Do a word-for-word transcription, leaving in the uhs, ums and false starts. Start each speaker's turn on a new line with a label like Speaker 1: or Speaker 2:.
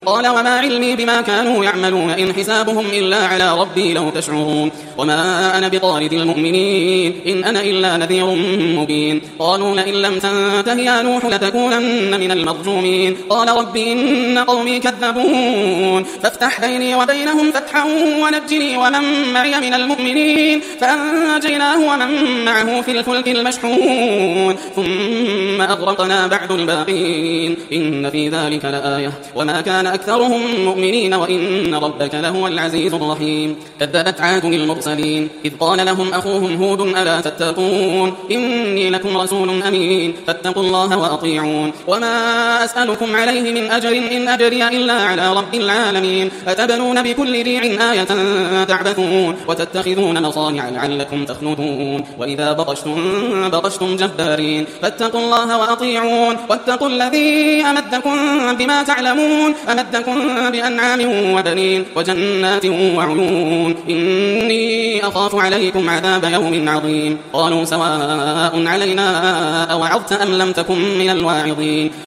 Speaker 1: قال وما علمي بما كانوا يعملون إن حسابهم إلا على ربي لو تشعرون وما أنا بطارد المؤمنين إن أنا إلا نذير مبين قالوا لئن لم تنته يا نوح لتكونن من المرجومين قال رب إن قومي كذبون فافتح بيني وبينهم فتحا ونجني ومن معي من المؤمنين فأنجيناه ومن معه في الفلك المشحون ثم أغرقنا بعد الباقين إن في ذلك لآية وما كان أكثرهم مؤمنين وإن ربك لهو العزيز الرحيم كذبت عاد المرسلين إذ قال لهم أخوهم هود ألا تتقون إني لكم رسول أمين فاتقوا الله وأطيعون وما أسألكم عليه من أجر إن أجري إلا على رب العالمين أتبنون بكل ريع آية تعبثون وتتخذون مصانع لعلكم تخلدون وإذا بطشتم بطشتم جبارين فاتقوا الله وأطيعون واتقوا الذي أمدكم بما تعلمون أمدكم بأنعام وبنين وجنات وعيون إني أخاف عليكم عذاب يوم عظيم قالوا سواء علينا أوعظت أم لم تكن من الواعظين